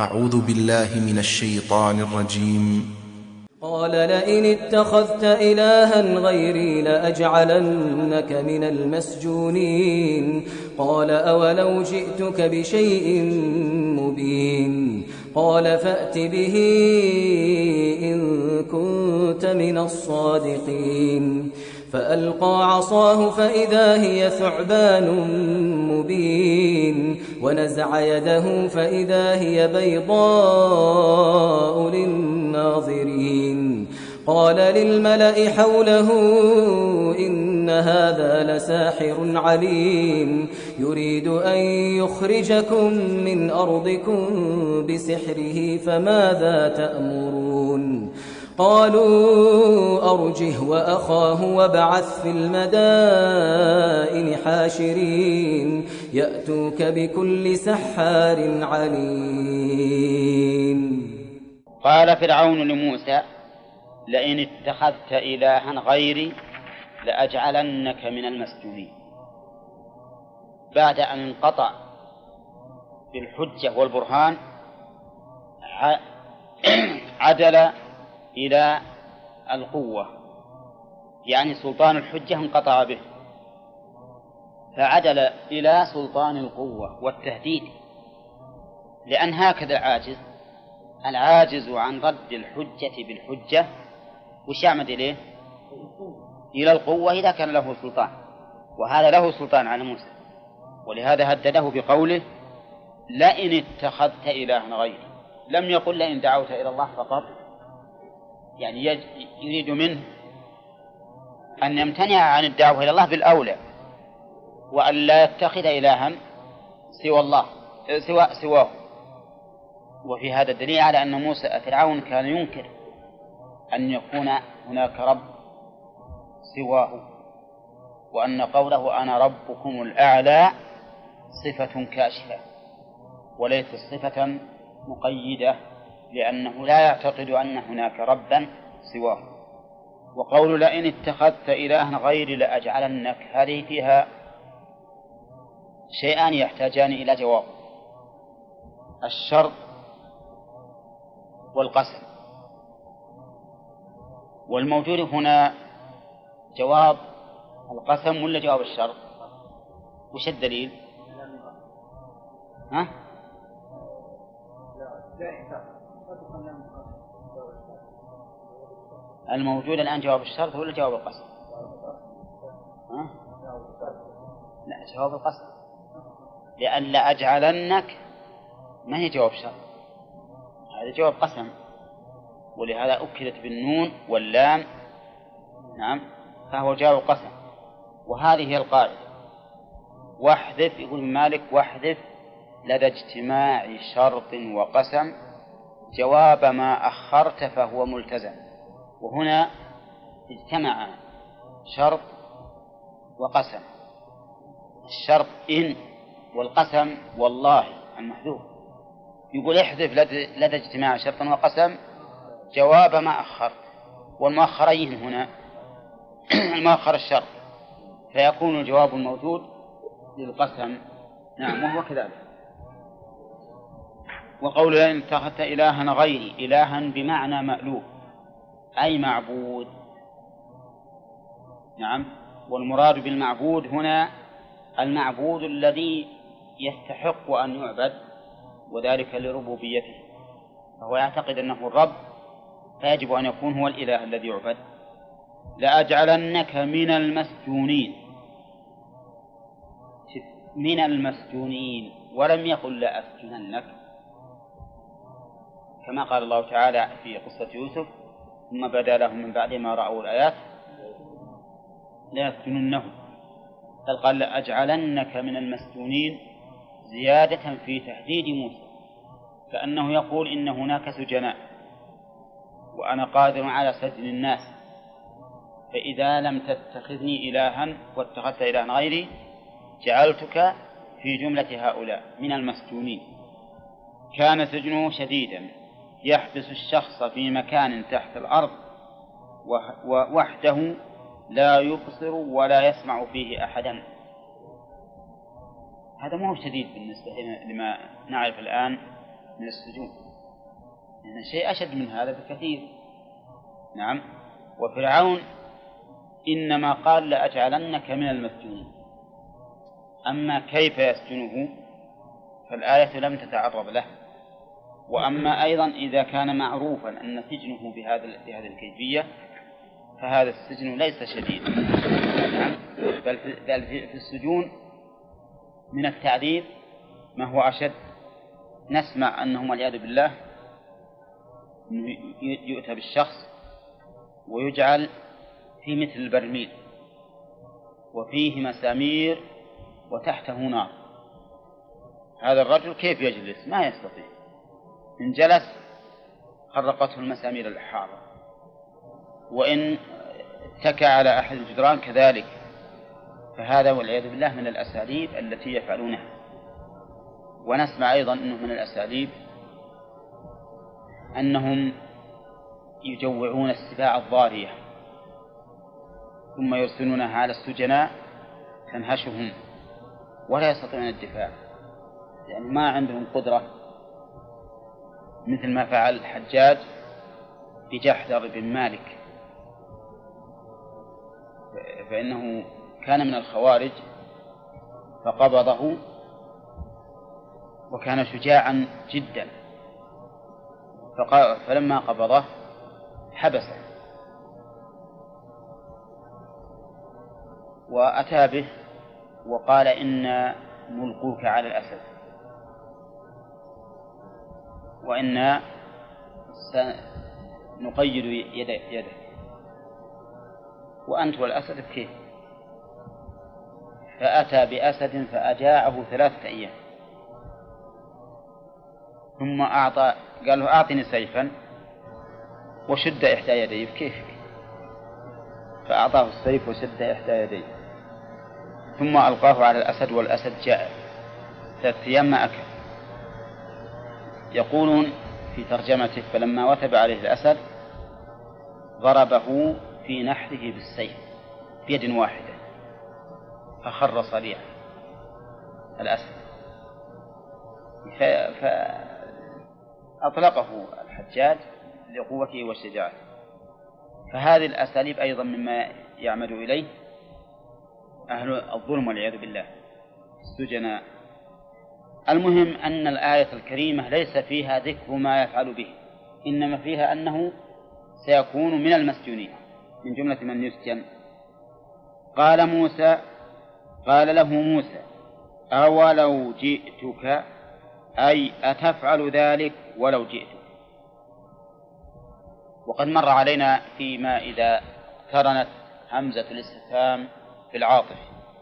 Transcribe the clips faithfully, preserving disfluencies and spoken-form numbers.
أعوذ بالله من الشيطان الرجيم. قال لئن اتخذت إلها غيري لأجعلنك من المسجونين قال أولو جئتك بشيء مبين قال فأت به إن كنت من الصادقين فألقى عصاه فإذا هي ثعبان مبين ونزع يده فإذا هي بيضاء للناظرين قال للملأ حوله إن هذا لساحر عليم يريد أن يخرجكم من أرضكم بسحره فماذا تأمرون قالوا أرجه وأخاه وابعث في المدائن حاشرين يأتوك بكل سحار عليم. قال فرعون لموسى لئن اتخذت إلها غيري لأجعلنك من المسجونين. بعد أن انقطع بالحجة والبرهان عدل إلى القوة، يعني سلطان الحجة انقطع به فعدل إلى سلطان القوة والتهديد، لأن هكذا العاجز العاجز عن رد الحجة بالحجة وش يعمد إليه؟ إلى القوة إذا كان له سلطان، وهذا له سلطان على موسى، ولهذا هدده بقوله لئن اتخذت إلها غيري. لم يقل لئن دعوت إلى الله فقط، يعني يريد منه أن يمتنع عن الدعوة إلى الله بالأولى، وأن لا يتخذ إلها سوى الله سوى سواه. وفي هذا الدليل على أن موسى فرعون كان ينكر أن يكون هناك رب سواه، وأن قوله أنا ربكم الأعلى صفة كاشفة وليست صفة مقيدة، لأنه لا يعتقد أن هناك ربا سواه. وقول لئن اتخذت إلها غيري لأجعلنك هذه فيها شيئان يحتاجان إلى جواب: الشرط والقسم. والموجود هنا جواب القسم ولا جواب الشرط؟ وش الدليل؟ ها؟ الموجود الآن جواب الشرط ولا جواب القسم؟ ها؟ لا، جواب القسم، لأن لأجعلنك ما هي جواب شرط، هذا جواب قسم، ولهذا أكدت بالنون واللام. نعم، فهو جواب قسم. وهذه هي القاعدة: واحذف، يقول مالك واحذف لدى اجتماع شرط وقسم جواب ما أخرت فهو ملتزم. وهنا اجتمع شرط وقسم، الشرط إن والقسم والله المحذوف. يقول احذف لدى اجتماع شرط وقسم جواب ما أخرت، والمؤخرين هنا المؤخر الشرط، فيكون الجواب الموجود للقسم. نعم، وهو كذلك. وقول لئن اتخذت إلها غيري، إلها بمعنى مألوف أي معبود. نعم، والمراد بالمعبود هنا المعبود الذي يستحق أن يعبد، وذلك لربوبيته، فهو يعتقد أنه الرب فيجب أن يكون هو الإله الذي يعبد. لأجعلنك من المسجونين، من المسجونين، ولم يقل لأسجننك كما قال الله تعالى في قصة يوسف: ثم بدا لهم من بعد ما رأوا الآيات ليسجننه. بل قال لأجعلنك من المسجونين زيادة في تهديد موسى، كأنه يقول إن هناك سجناء وأنا قادر على سجن الناس، فإذا لم تتخذني إلها واتخذت إلها غيري جعلتك في جملة هؤلاء من المسجونين. كان سجنه شديدا يحبس الشخص في مكان تحت الأرض ووحده لا يبصر ولا يسمع فيه أحدا. هذا ما هو شديد بالنسبة لما نعرف الآن من السجون، يعني شيء أشد من هذا بكثير. نعم. وفرعون إنما قال لأجعلنك من المسجونين، أما كيف يسجنه فالآية لم تتعرض له. وأما أيضا إذا كان معروفا أن سجنه بهذه الكيفية فهذا السجن ليس شديدا. نعم. بل في السجون من التعذيب ما هو أشد. نسمع أنهم والعياذ بالله يؤتى بالشخص ويجعل في مثل البرميل وفيه مسامير وتحته نار. هذا الرجل كيف يجلس؟ ما يستطيع، إن جلس خرقته المسامير الحارة، وإن اتكى على أحد الجدران كذلك. فهذا والعياذ بالله من الأساليب التي يفعلونها. ونسمع أيضا أنه من الأساليب أنهم يجوعون السباع الضارية ثم يرسلونها على السجناء تنهشهم ولا يستطيعون الدفاع، يعني ما عندهم قدرة، مثل ما فعل الحجاج بجحدر بن مالك، فإنه كان من الخوارج فقبضه وكان شجاعا جدا، فلما قبضه حبسه وأتى به وقال إنا نلقوك على الأسد وإنا سنقيد يدك وأنت والأسد كيف؟ فأتى بأسد فأجاعه ثلاثة أيام، ثم أعطى قال له أعطني سيفا وشد إحدى يديه. كيف؟ فأعطاه السيف وشد إحدى يديه ثم ألقاه على الأسد والأسد جاء ثلاثة أيام ما أكل. يقولون في ترجمته فلما وثب عليه الأسد ضربه في نحره بالسيف بيد واحدة فخر صريعا الأسد، فأطلقه الحجاج لقوته وشجاعته. فهذه الأساليب أيضا مما يعمد إليه أهل الظلم والعياذ بالله السجناء. المهم أن الآية الكريمة ليس فيها ذكر ما يفعل به، إنما فيها أنه سيكون من المسجونين من جملة من يسجن. قال موسى قال له موسى أولو جئتك أي أتفعل ذلك ولو جئتك. وقد مر علينا فيما إذا اقترنت همزة الاستفهام في العاطف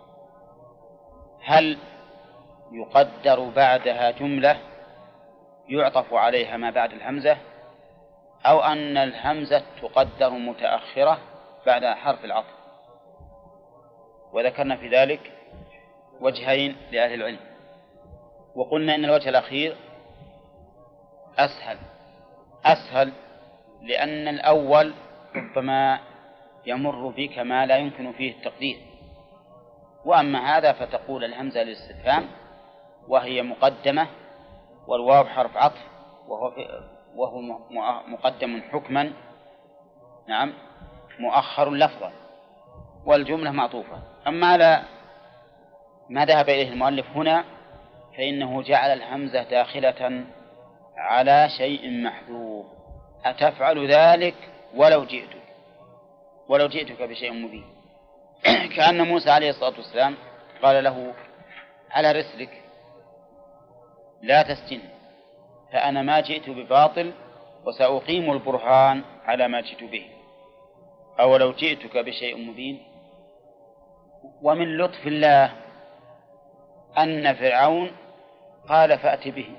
هل يقدر بعدها جملة يعطف عليها ما بعد الهمزة، أو أن الهمزة تقدر متأخرة بعد حرف العطف. وذكرنا في ذلك وجهين لأهل العلم، وقلنا إن الوجه الأخير أسهل أسهل لأن الأول ربما يمر بك ما لا يمكن فيه التقدير، وأما هذا فتقول الهمزة للاستفهام وهي مقدمة والواو حرف عطف وهو, وهو مقدم حكما، نعم، مؤخر لفظا، والجملة معطوفة. أما لا ما ذهب إليه المؤلف هنا فإنه جعل الهمزة داخلة على شيء محذوف، أتفعل ذلك ولو جئتك ولو جئتك بشيء مبين. كأن موسى عليه الصلاة والسلام قال له على رسلك لا تسجن، فأنا ما جئت بباطل وسأقيم البرهان على ما جئت به، أو لو جئتك بشيء مبين. ومن لطف الله أن فرعون قال فأت به،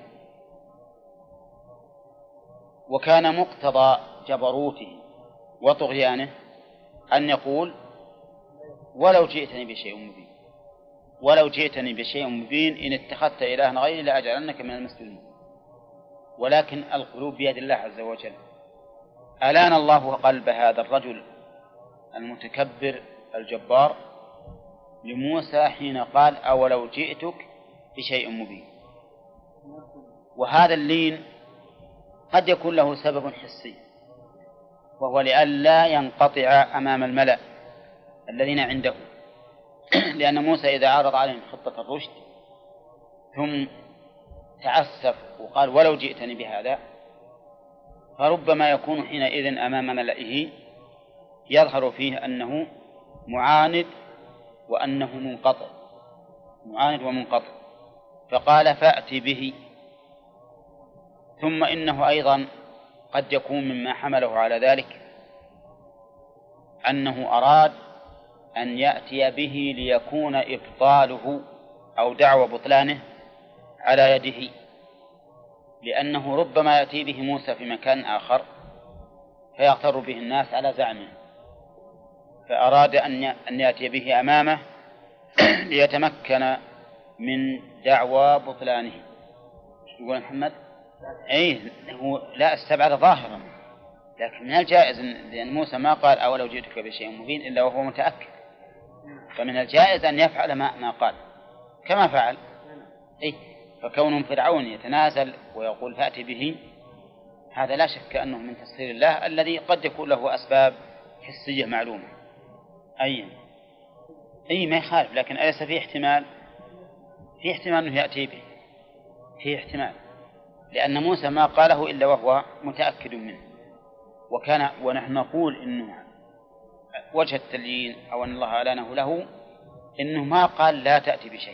وكان مقتضى جبروته وطغيانه أن يقول ولو جئتني بشيء مبين، ولو جئتني بشيء مبين إن اتخذت إلها غيري لأجعلنك من المسجونين. ولكن القلوب بيد الله عز وجل. ألان الله قلب هذا الرجل المتكبر الجبار لموسى حين قال أولو جئتك بشيء مبين. وهذا اللين قد يكون له سبب حسي، وهو لئلا ينقطع أمام الملأ الذين عنده. لأن موسى إذا عرض عليهم خطة الرشد ثم تعسف وقال ولو جئتني بهذا، فربما يكون حينئذ أمام ملئه يظهر فيه أنه معاند وأنه منقطع، معاند ومنقطع، فقال فأت به. ثم إنه أيضا قد يكون مما حمله على ذلك أنه أراد أن يأتي به ليكون إبطاله أو دعوى بطلانه على يده، لأنه ربما يأتي به موسى في مكان آخر فيغتر به الناس على زعمه، فأراد أن يأتي به أمامه ليتمكن من دعوى بطلانه. يقول محمد أي هو لا استبعد ظاهرا، لكن من الجائز لأن موسى ما قال أولو جئتك بشيء مبين إلا وهو متأكد، فمن الجائز أن يفعل ما, ما قال كما فعل. إيه؟ فكون فرعون يتنازل ويقول فأتي به، هذا لا شك أنه من تسخير الله الذي قد يكون له أسباب حسية معلومة. أي أي ما يخالف، لكن أليس في احتمال في احتمال أنه يأتي به، في احتمال، لأن موسى ما قاله إلا وهو متأكد منه. وكان ونحن نقول إنه وجه التليين أو أن الله أعلنه له إنه ما قال لا تأتي بشيء،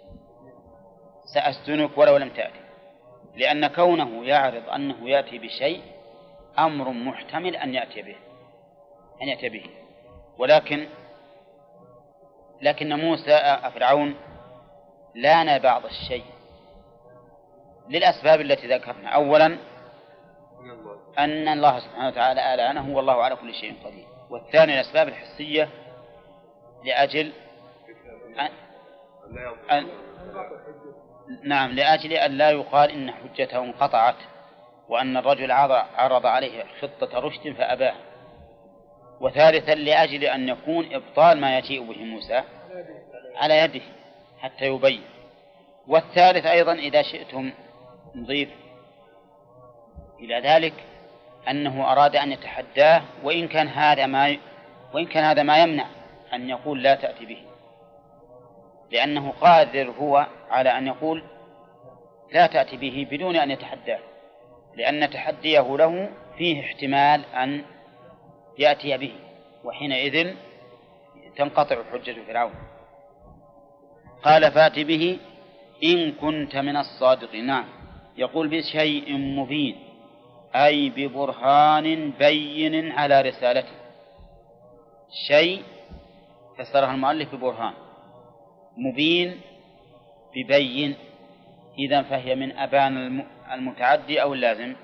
سأسجنك ولو لم تأتي، لأن كونه يعرض أنه يأتي بشيء أمر محتمل أن يأتي به أن يأتي به ولكن لكن موسى فرعون لان بعض الشيء للأسباب التي ذكرنا. أولا أن الله سبحانه وتعالى ألانه والله على كل شيء قدير، والثاني الأسباب الحسية لأجل أن... أن... نعم لأجل أن لا يقال إن حجته انقطعت وأن الرجل عرض عليه خطة رشد فأباه. وثالثا لأجل أن يكون إبطال ما يجيء به موسى على يده حتى يبين. والثالث أيضا إذا شئتم نضيف إلى ذلك أنه أراد أن يتحداه، وإن كان هذا ما وإن كان هذا ما يمنع أن يقول لا تأتي به، لأنه قادر هو على أن يقول لا تأتي به بدون أن يتحداه، لأن تحديه له فيه احتمال أن يأتي به، وحينئذ تنقطع حجة فرعون. قال فأت به إن كنت من الصادقين. نعم يقول بشيء مبين أي ببرهان بين على رسالته. شيء فسرها المؤلف ببرهان، مبين ببين، إذن فهي من أبان المتعدي أو اللازم؟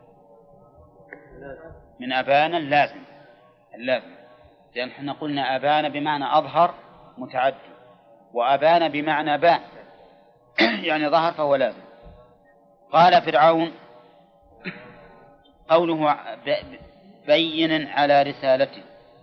من أبان اللازم اللازم لأن احنا قلنا أبان بمعنى أظهر متعدي، وأبان بمعنى بان يعني ظهر فهو لازم. قال فرعون قوله بين على رسالته،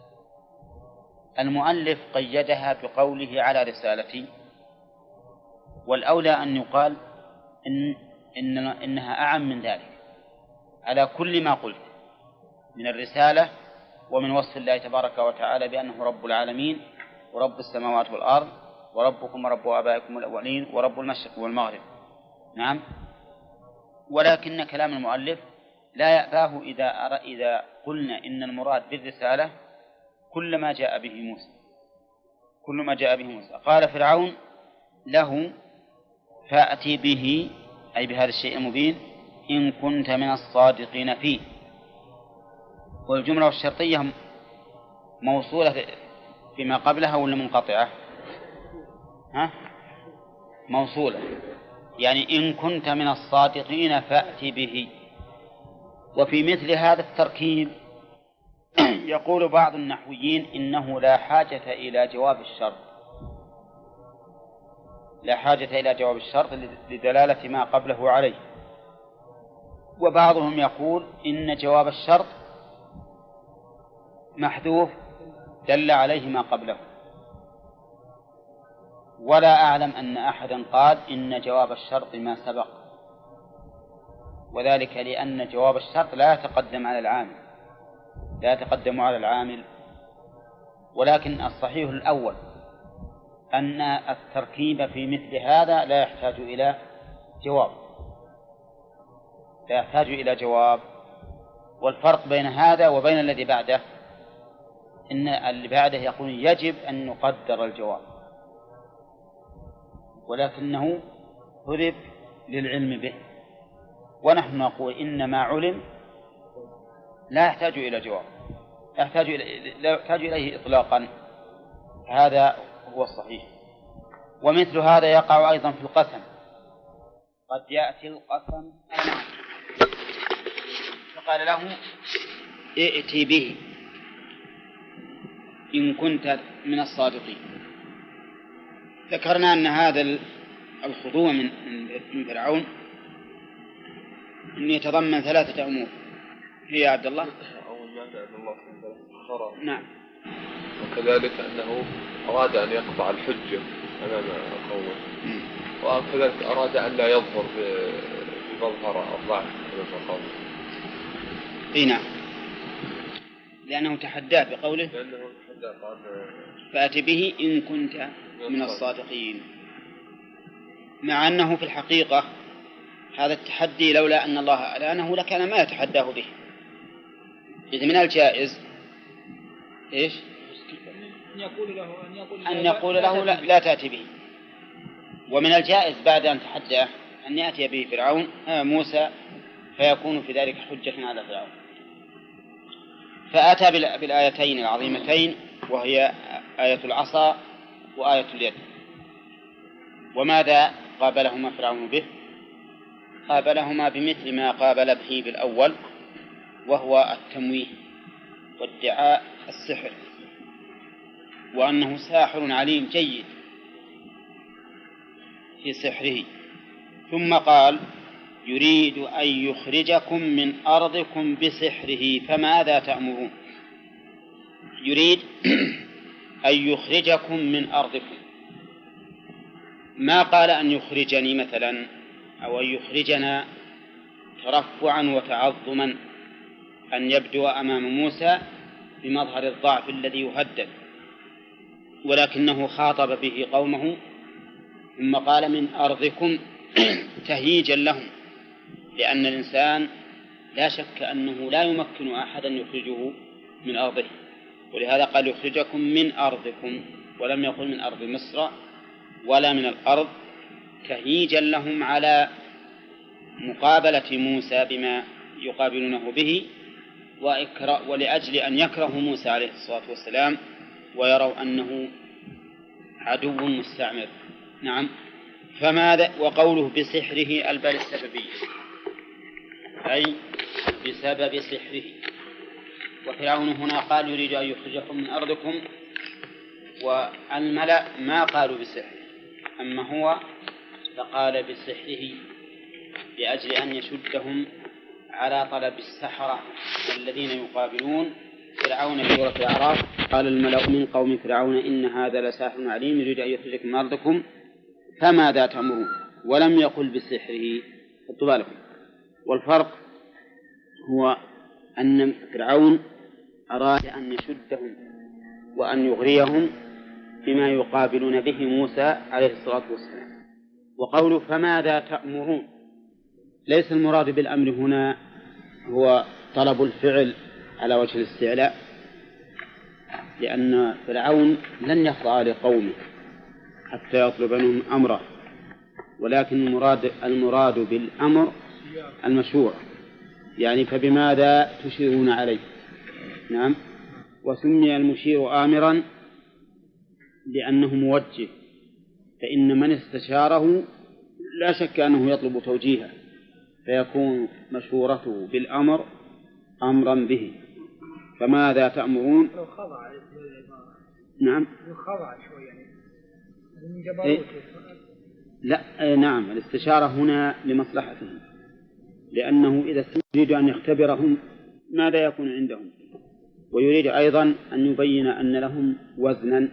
المؤلف قيدها بقوله على رسالتي، والأولى أن يقال إن إن إنها أعم من ذلك، على كل ما قلت من الرسالة ومن وصف الله تبارك وتعالى بأنه رب العالمين ورب السماوات والأرض وربكم ورب آبائكم الأولين ورب المشرق والمغرب. نعم، ولكن كلام المؤلف لا يأباه إذا أرى إذا قلنا إن المراد بالرسالة كل ما جاء به موسى كل ما جاء به موسى. قال فرعون له فأتي به أي بهذا الشيء المبين إن كنت من الصادقين فيه. والجملة الشرطية موصولة فيما قبلها ولا منقطعة؟ ها؟ موصولة، يعني إن كنت من الصادقين فأتي به. وفي مثل هذا التركيب يقول بعض النحويين إنه لا حاجة إلى جواب الشرط لا حاجة إلى جواب الشرط لدلالة ما قبله عليه. وبعضهم يقول إن جواب الشرط محذوف دل عليه ما قبله. ولا أعلم أن أحدا قال إن جواب الشرط ما سبق، وذلك لأن جواب الشرط لا يتقدم على العامل لا يتقدم على العامل ولكن الصحيح الأول أن التركيب في مثل هذا لا يحتاج إلى جواب لا يحتاج إلى جواب والفرق بين هذا وبين الذي بعده إن اللي بعده يقول يجب أن نقدر الجواب ولكنه هرب للعلم به ونحن نقول إن ما علم لا يحتاج إلى جواب لا يحتاج إلى لا يحتاج إليه إطلاقا. هذا هو الصحيح. ومثل هذا يقع أيضا في القسم. قد يأتي القسم فقال له ائتي به إن كنت من الصادقين. ذكرنا أن هذا الخضوع من فرعون أن يتضمن ثلاثة أمور. هي يا عبد الله أول مادة أن الله سبحانه. نعم. وكذلك أنه أراد أن يقطع الحجة أمام قومه وكذلك أراد أن لا يظهر بمظهر الضعف أمام قومه. اي نعم لأنه تحداه بقوله لأنه تحداه قال فأتي به إن كنت من الصادقين مع أنه في الحقيقة هذا التحدي لولا أن الله أعلانه لكان ما يتحداه به. إذ من الجائز إيش أن يقول له أن يقول, أن يقول له لا, لا تأتي به. ومن الجائز بعد أن تحداه أن يأتي به فرعون آه موسى فيكون في ذلك حجة على فرعون. فأتى بالآيتين العظيمتين وهي آية العصا وآية اليد. وماذا قابلهما فرعون به؟ قابلهما بمثل ما قابل به بالأول وهو التمويه وادعاء السحر وأنه ساحر عليم جيد في سحره. ثم قال يريد أن يخرجكم من أرضكم بسحره فماذا تأمرون. يريد أن يخرجكم من أرضكم ما قال أن يخرجني مثلا أو أن يخرجنا ترفعا وتعظما أن يبدو أمام موسى بمظهر الضعف الذي يهدد ولكنه خاطب به قومه ثم قال من أرضكم تهييجا لهم لأن الإنسان لا شك أنه لا يمكن أحدا يخرجه من أرضه ولهذا قال يخرجكم من أرضكم ولم يقل من أرض مصر ولا من الأرض تهييجا لهم على مقابلة موسى بما يقابلونه به ولأجل أن يكرهوا موسى عليه الصلاة والسلام ويروا أنه عدو مستعمر. نعم. فماذا وقوله بسحره البال السببية أي بسبب سحره. وفرعون هنا قال يريد أن يخرجكم من أرضكم والملأ ما قالوا بسحره أما هو فقال بسحره لأجل أن يشدهم على طلب السحرة الذين يقابلون فرعون في سورة الأعراف. قال الملأ من قوم فرعون إن هذا لساحر عليم يريد أن يخرجكم من أرضكم فماذا تأمرون ولم يقل بسحره. خذوا بالكم. والفرق هو أن فرعون أراد أن يشدهم وأن يغريهم بما يقابلون به موسى عليه الصلاة والسلام. وقوله فماذا تأمرون ليس المراد بالأمر هنا هو طلب الفعل على وجه الاستعلاء لأن فرعون لن يخضع لقومه حتى يطلب منهم أمره ولكن المراد, المراد بالأمر المشروع يعني فبماذا تشيرون عليه. نعم. وسمي المشير آمرا لأنه موجه فإن من استشاره لا شك أنه يطلب توجيهه فيكون مشورته بالأمر أمرا به. فماذا تأمرون نعم إيه؟ لا نعم الاستشارة هنا لمصلحته لأنه إذا يريد أن يختبرهم ماذا يكون عندهم ويريد أيضا أن يبين أن لهم وزنا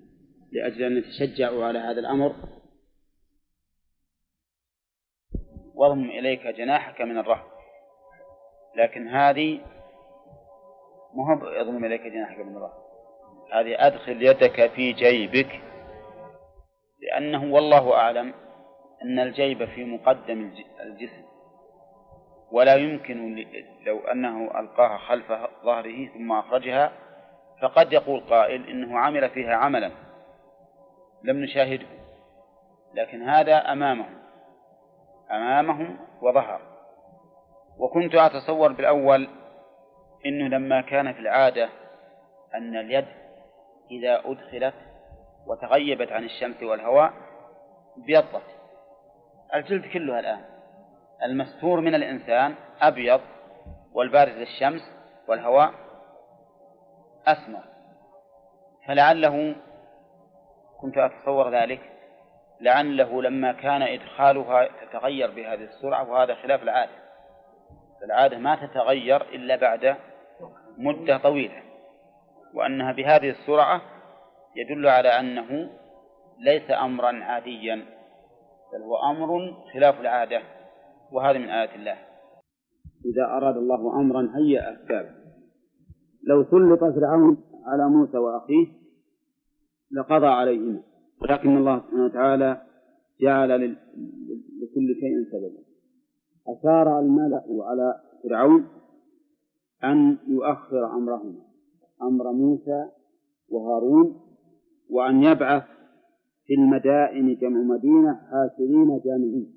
لأجل أن يتشجعوا على هذا الأمر. واضم إليك جناحك من الرهب، لكن هذه مهم اضم إليك جناحك من الرهب، هذه أدخل يدك في جيبك، لأنه والله أعلم أن الجيب في مقدم الجسم، ولا يمكن لو أنه ألقاها خلف ظهره ثم أخرجها، فقد يقول قائل إنه عمل فيها عملا لم نشاهده، لكن هذا أمامه أمامه وظهر. وكنت أتصور بالأول إنه لما كان في العادة أن اليد إذا أدخلت وتغيبت عن الشمس والهواء بيضت، الجلد كلها الآن المستور من الإنسان أبيض، والبارز للشمس والهواء أسمر، فلعله كنت أتصور ذلك لعله لما كان إدخالها تتغير بهذه السرعة، وهذا خلاف العادة، العادة ما تتغير إلا بعد مدة طويلة، وأنها بهذه السرعة يدل على أنه ليس أمرا عاديا، بل هو أمر خلاف العادة، وهذا من آيات الله. إذا أراد الله أمرا هيأ أسبابه. لو سلط فرعون على موسى وأخيه لقضى عليهما، ولكن الله سبحانه وتعالى جعل لكل شيء سببا. أشار الملأ على فرعون أن يؤخر أمرهما، أمر موسى وهارون، وأن يبعث في المدائن جمع مدينة حاشرين جامعين،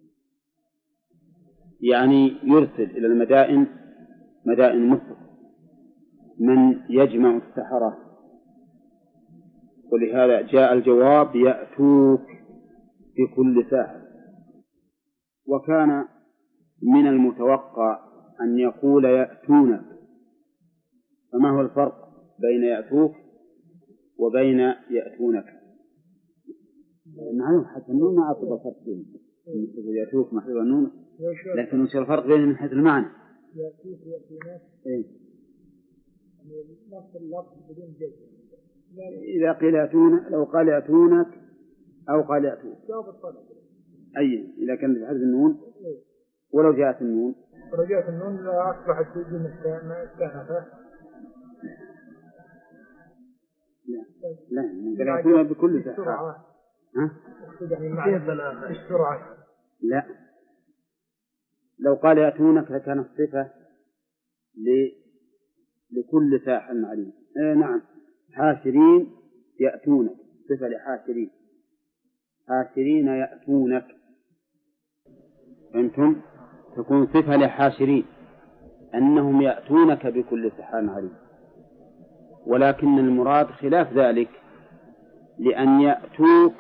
يعني يرسل إلى المدائن مدائن مصر من يجمع السحرة، ولهذا جاء الجواب يأتوك بكل ساحر. وكان من المتوقع أن يقول يأتونك، فما هو الفرق بين يأتوك وبين يأتونك؟ معلوم حتى النون ما أعطب الفرق بينهم، يأتوك محذوف النون، لكن وش الفرق بينهم من حيث المعنى؟ يأتوك ويأتونك إيه؟ نفس اللفظ بدون جزم. إذا قيل يأتون، لو قال يأتونك أو قال يأتوك أي إذا كان بحذف النون، ولو جاءت النون ولو جاءت النون لا أصبحت تجي مستأنفة. لا لا يأتون بكل سحر. ها؟ السرعة. لا، لو قال يأتونك لكان صفة لكل ساحر عليم. آه نعم، حاشرين يأتونك صفة لحاشرين، حاشرين يأتونك، فهمتم؟ تكون صفة لحاشرين أنهم يأتونك بكل سحر عليم، ولكن المراد خلاف ذلك، لأن يأتوك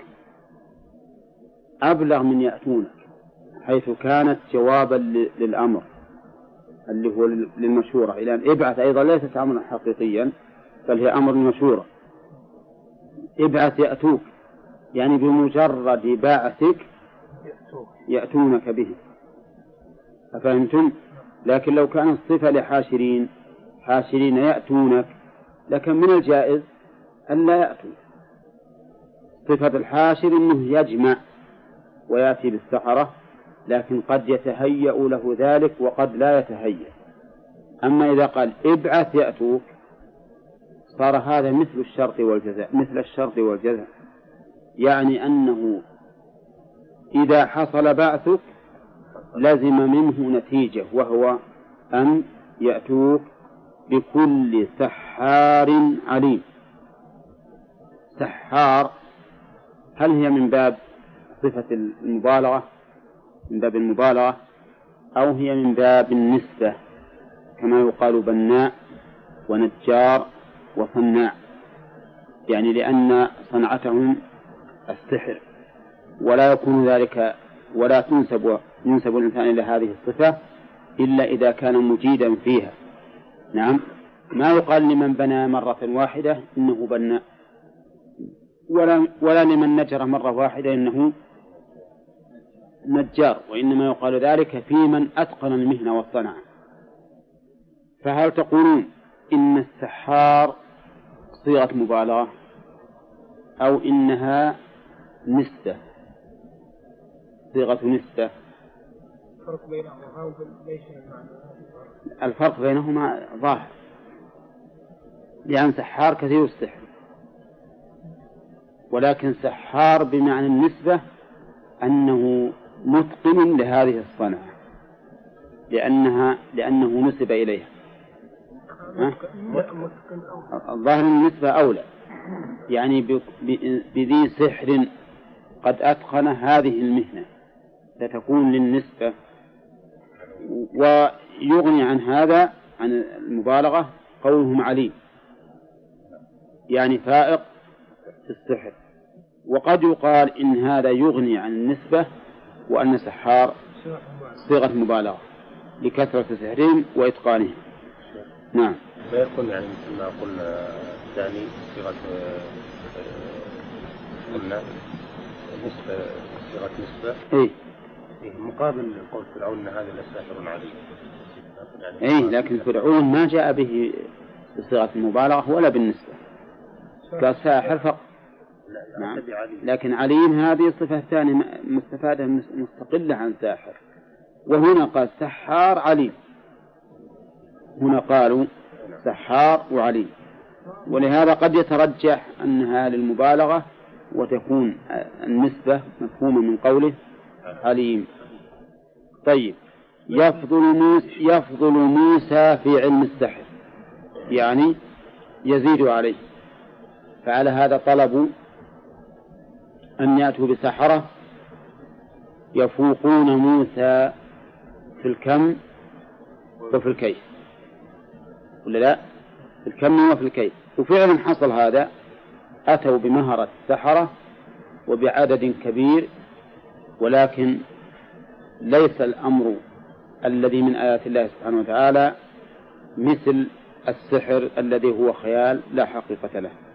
أبلغ من يأتونك، حيث كانت جوابا للأمر اللي هو للمشورة، إلى أن ابعث أيضا ليست أمرا حقيقيا بل هي أمر مشورة. ابعث يأتوك يعني بمجرد بعثك يأتونك به، أفهمتم؟ لكن لو كانت الصفة لحاشرين حاشرين يأتونك لكن من الجائز أن لا يأتوا. صفة الحاشر أنه يجمع ويأتي بالسحرة، لكن قد يتهيأ له ذلك وقد لا يتهيأ. أما إذا قال ابعث يأتوك صار هذا مثل الشرط والجزاء، مثل الشرط والجزاء، يعني أنه إذا حصل بعثك لزم منه نتيجة، وهو أن يأتوك بكل سحار عليم. سحار هل هي من باب صفة المبالغة، من باب المبالغة، أو هي من باب النسبة كما يقال بناء ونجار وصناع، يعني لأن صنعتهم السحر، ولا يكون ذلك ولا تنسب ينسب الإنسان إلى هذه الصفة إلا إذا كان مجيدا فيها. نعم، ما يقال لمن بنى مرة واحدة إنه بناء، ولا, ولا لمن نجر مرة واحدة إنه نجار، وإنما يقال ذلك في من أتقن المهنة والصنعة. فهل تقولون إن السحار صيغة مبالغة أو إنها نسبة، صيغة نسبة؟ الفرق بينهما وليس المعنى؟ الفرق بينهما ظاهر، لأن سحار كثير السحر، ولكن سحار بمعنى النسبة أنه متقن لهذه الصنعة لأنها لأنه نسب إليها. الظاهر النسبة أولى، يعني بذي سحر قد أتقن هذه المهنة ستكون للنسبة. ويغني عن هذا عن المبالغة قولهم عليم، يعني فائق في السحر. وقد يقال إن هذا يغني عن النسبة وأن سحار صيغة مبالغة لكثرة سحرهم وإتقانهم. نعم. لا يكون يعني مثل ما قلنا الثاني صيغة قلنا نسبة صيغة نسبة. إيه. مقابل قول فرعون أن هذا لساحر عليم. إيه لكن فرعون ما جاء به بصيغة المبالغة ولا بالنسبة، قال ساحر فقط. نعم. لكن عليم هذه صفة ثانية مستفادة مستقلة عن ساحر. وهنا قال سحار عليم، هنا قالوا سحار وعليم، ولهذا قد يترجح أنها للمبالغة وتكون النسبة مفهومة من قوله عليم. طيب. يفضل موسى, يفضل موسى في علم السحر، يعني يزيد عليه، فعلى هذا طلبوا أن يأتوا بسحرة يفوقون موسى في الكم وفي الكيف، ولا لا؟ في الكم وفي الكيف. وفعلا حصل هذا، أتوا بمهرة السحرة وبعدد كبير، ولكن ليس الأمر الذي من آيات الله سبحانه وتعالى مثل السحر الذي هو خيال لا حقيقة له.